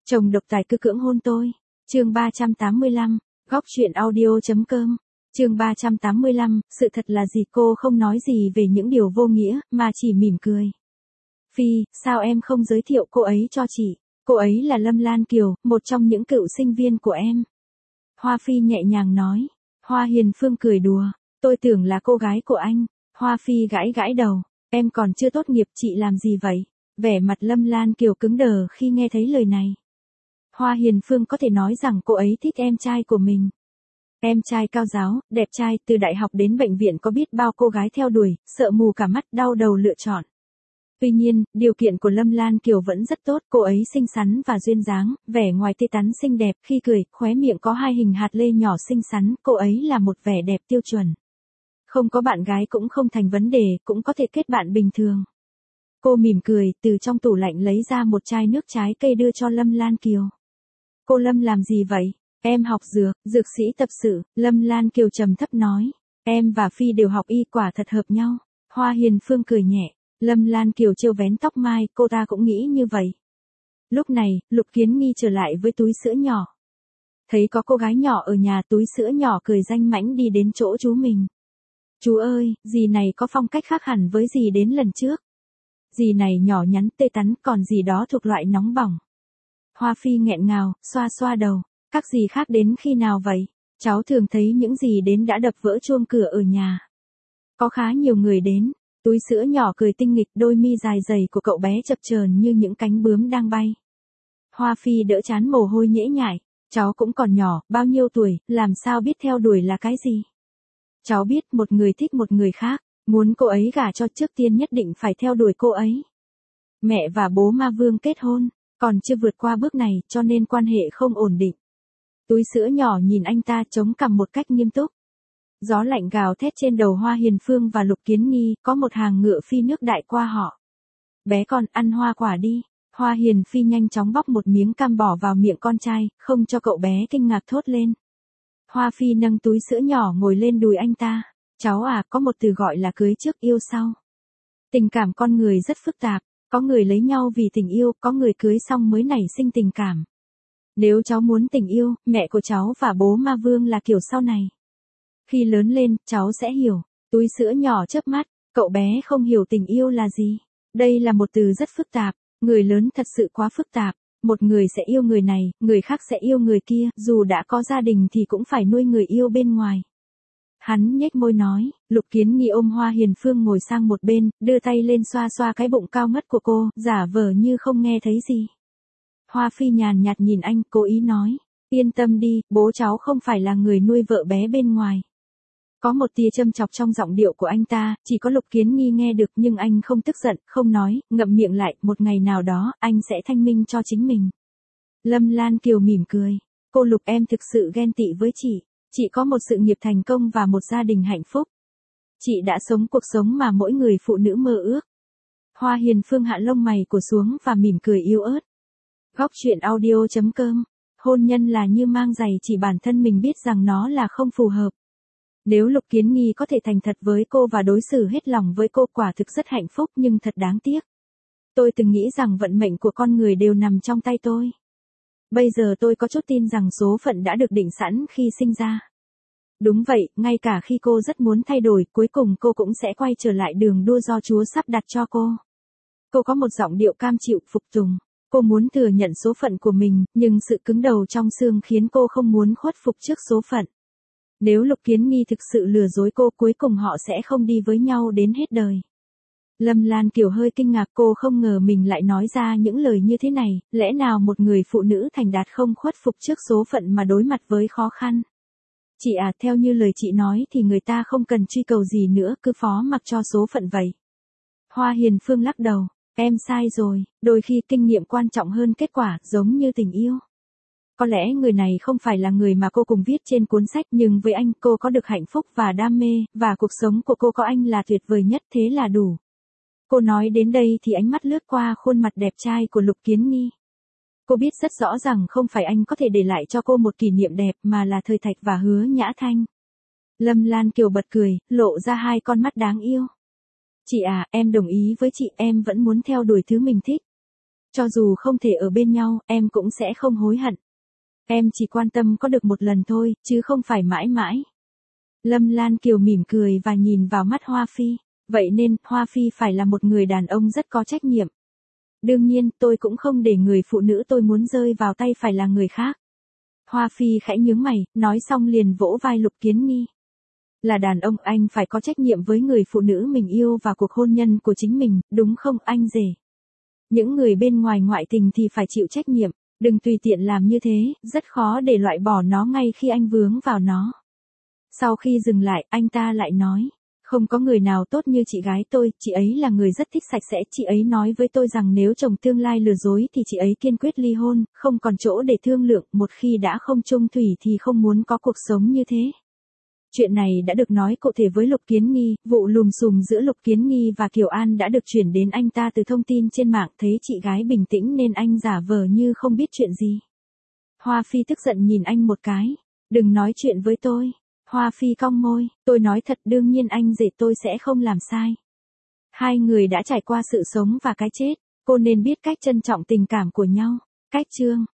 Chồng độc tài cứ cưỡng hôn tôi. Chương 385, góc truyện audio.com. Chương 385, sự thật là gì? Cô không nói gì về những điều vô nghĩa, mà chỉ mỉm cười. Phi, sao em không giới thiệu cô ấy cho chị? Cô ấy là Lâm Lan Kiều, một trong những cựu sinh viên của em. Hoa Phi nhẹ nhàng nói. Hoa Hiền Phương cười đùa. Tôi tưởng là cô gái của anh. Hoa Phi gãi gãi đầu. Em còn chưa tốt nghiệp, chị làm gì vậy? Vẻ mặt Lâm Lan Kiều cứng đờ khi nghe thấy lời này. Hoa Hiền Phương có thể nói rằng cô ấy thích em trai của mình. Em trai cao giáo, đẹp trai, từ đại học đến bệnh viện có biết bao cô gái theo đuổi, sợ mù cả mắt, đau đầu lựa chọn. Tuy nhiên, điều kiện của Lâm Lan Kiều vẫn rất tốt, cô ấy xinh xắn và duyên dáng, vẻ ngoài tươi tắn xinh đẹp, khi cười, khóe miệng có hai hình hạt lê nhỏ xinh xắn, cô ấy là một vẻ đẹp tiêu chuẩn. Không có bạn gái cũng không thành vấn đề, cũng có thể kết bạn bình thường. Cô mỉm cười, từ trong tủ lạnh lấy ra một chai nước trái cây đưa cho Lâm Lan Kiều. Cô Lâm làm gì vậy? Em học dược sĩ tập sự, Lâm Lan Kiều trầm thấp nói. Em và Phi đều học y, quả thật hợp nhau. Hoa Hiền Phương cười nhẹ. Lâm Lan Kiều trêu vén tóc mai, cô ta cũng nghĩ như vậy. Lúc này, Lục Kiến Nghi trở lại với túi sữa nhỏ. Thấy có cô gái nhỏ ở nhà, túi sữa nhỏ cười danh mãnh đi đến chỗ chú mình. Chú ơi, dì này có phong cách khác hẳn với dì đến lần trước. Dì này nhỏ nhắn tê tắn, còn dì đó thuộc loại nóng bỏng. Hoa Phi nghẹn ngào, xoa xoa đầu. Các dì khác đến khi nào vậy? Cháu thường thấy những dì đến đã đập vỡ chuông cửa ở nhà. Có khá nhiều người đến. Túi sữa nhỏ cười tinh nghịch, đôi mi dài dày của cậu bé chập chờn như những cánh bướm đang bay. Hoa Phi đỡ chán mồ hôi nhễ nhại. Cháu cũng còn nhỏ, bao nhiêu tuổi, làm sao biết theo đuổi là cái gì? Cháu biết một người thích một người khác, muốn cô ấy gả cho trước tiên nhất định phải theo đuổi cô ấy. Mẹ và bố Ma Vương kết hôn, còn chưa vượt qua bước này cho nên quan hệ không ổn định. Túi sữa nhỏ nhìn anh ta chống cằm một cách nghiêm túc. Gió lạnh gào thét trên đầu Hoa Hiền Phương và Lục Kiến Nghi, có một hàng ngựa phi nước đại qua họ. Bé con, ăn hoa quả đi. Hoa Hiền Phi nhanh chóng bóc một miếng cam bỏ vào miệng con trai, không cho cậu bé kinh ngạc thốt lên. Hoa Phi nâng túi sữa nhỏ ngồi lên đùi anh ta. Cháu à, có một từ gọi là cưới trước yêu sau. Tình cảm con người rất phức tạp, có người lấy nhau vì tình yêu, có người cưới xong mới nảy sinh tình cảm. Nếu cháu muốn tình yêu, mẹ của cháu và bố Ma Vương là kiểu sau này. Khi lớn lên, cháu sẽ hiểu. Túi sữa nhỏ chớp mắt, cậu bé không hiểu tình yêu là gì. Đây là một từ rất phức tạp, người lớn thật sự quá phức tạp. Một người sẽ yêu người này, người khác sẽ yêu người kia, dù đã có gia đình thì cũng phải nuôi người yêu bên ngoài. Hắn nhếch môi nói. Lục Kiến Nghi ôm Hoa Hiền Phương ngồi sang một bên, đưa tay lên xoa xoa cái bụng cao ngất của cô, giả vờ như không nghe thấy gì. Hoa Phi nhàn nhạt nhìn anh, cố ý nói. Yên tâm đi, bố cháu không phải là người nuôi vợ bé bên ngoài. Có một tia châm chọc trong giọng điệu của anh ta, chỉ có Lục Kiến Nghi nghe được nhưng anh không tức giận, không nói, ngậm miệng lại, một ngày nào đó, anh sẽ thanh minh cho chính mình. Lâm Lan Kiều mỉm cười. Cô Lục, em thực sự ghen tị với chị. Chị có một sự nghiệp thành công và một gia đình hạnh phúc. Chị đã sống cuộc sống mà mỗi người phụ nữ mơ ước. Hoa Hiền Phương hạ lông mày của xuống và mỉm cười yếu ớt. Góc truyện audio.com. Hôn nhân là như mang giày, chỉ bản thân mình biết rằng nó là không phù hợp. Nếu Lục Kiến Nghi có thể thành thật với cô và đối xử hết lòng với cô, quả thực rất hạnh phúc, nhưng thật đáng tiếc. Tôi từng nghĩ rằng vận mệnh của con người đều nằm trong tay tôi. Bây giờ tôi có chút tin rằng số phận đã được định sẵn khi sinh ra. Đúng vậy, ngay cả khi cô rất muốn thay đổi, cuối cùng cô cũng sẽ quay trở lại đường đua do Chúa sắp đặt cho cô. Cô có một giọng điệu cam chịu, phục tùng. Cô muốn thừa nhận số phận của mình, nhưng sự cứng đầu trong xương khiến cô không muốn khuất phục trước số phận. Nếu Lục Kiến Nghi thực sự lừa dối cô, cuối cùng họ sẽ không đi với nhau đến hết đời. Lâm Lan Kiều hơi kinh ngạc, cô không ngờ mình lại nói ra những lời như thế này, lẽ nào một người phụ nữ thành đạt không khuất phục trước số phận mà đối mặt với khó khăn. Chị à, theo như lời chị nói thì người ta không cần truy cầu gì nữa, cứ phó mặc cho số phận vậy. Hoa Hiền Phương lắc đầu. Em sai rồi, đôi khi kinh nghiệm quan trọng hơn kết quả, giống như tình yêu. Có lẽ người này không phải là người mà cô cùng viết trên cuốn sách, nhưng với anh cô có được hạnh phúc và đam mê, và cuộc sống của cô có anh là tuyệt vời nhất, thế là đủ. Cô nói đến đây thì ánh mắt lướt qua khuôn mặt đẹp trai của Lục Kiến Nghi. Cô biết rất rõ rằng không phải anh có thể để lại cho cô một kỷ niệm đẹp mà là Thời Thạch và Hứa Nhã Thanh. Lâm Lan Kiều bật cười, lộ ra hai con mắt đáng yêu. Chị à, em đồng ý với chị, em vẫn muốn theo đuổi thứ mình thích. Cho dù không thể ở bên nhau, em cũng sẽ không hối hận. Em chỉ quan tâm có được một lần thôi, chứ không phải mãi mãi. Lâm Lan Kiều mỉm cười và nhìn vào mắt Hoa Phi. Vậy nên, Hoa Phi phải là một người đàn ông rất có trách nhiệm. Đương nhiên, tôi cũng không để người phụ nữ tôi muốn rơi vào tay phải là người khác. Hoa Phi khẽ nhướng mày, nói xong liền vỗ vai Lục Kiến Nghi. Là đàn ông anh phải có trách nhiệm với người phụ nữ mình yêu và cuộc hôn nhân của chính mình, đúng không anh rể? Những người bên ngoài ngoại tình thì phải chịu trách nhiệm, đừng tùy tiện làm như thế, rất khó để loại bỏ nó ngay khi anh vướng vào nó. Sau khi dừng lại, anh ta lại nói, không có người nào tốt như chị gái tôi, chị ấy là người rất thích sạch sẽ, chị ấy nói với tôi rằng nếu chồng tương lai lừa dối thì chị ấy kiên quyết ly hôn, không còn chỗ để thương lượng, một khi đã không chung thủy thì không muốn có cuộc sống như thế. Chuyện này đã được nói cụ thể với Lục Kiến Nghi, vụ lùm xùm giữa Lục Kiến Nghi và Kiều An đã được chuyển đến anh ta từ thông tin trên mạng, thấy chị gái bình tĩnh nên anh giả vờ như không biết chuyện gì. Hoa Phi tức giận nhìn anh một cái, đừng nói chuyện với tôi. Hoa Phi cong môi, tôi nói thật, đương nhiên anh rể tôi sẽ không làm sai. Hai người đã trải qua sự sống và cái chết, cô nên biết cách trân trọng tình cảm của nhau. Cách chương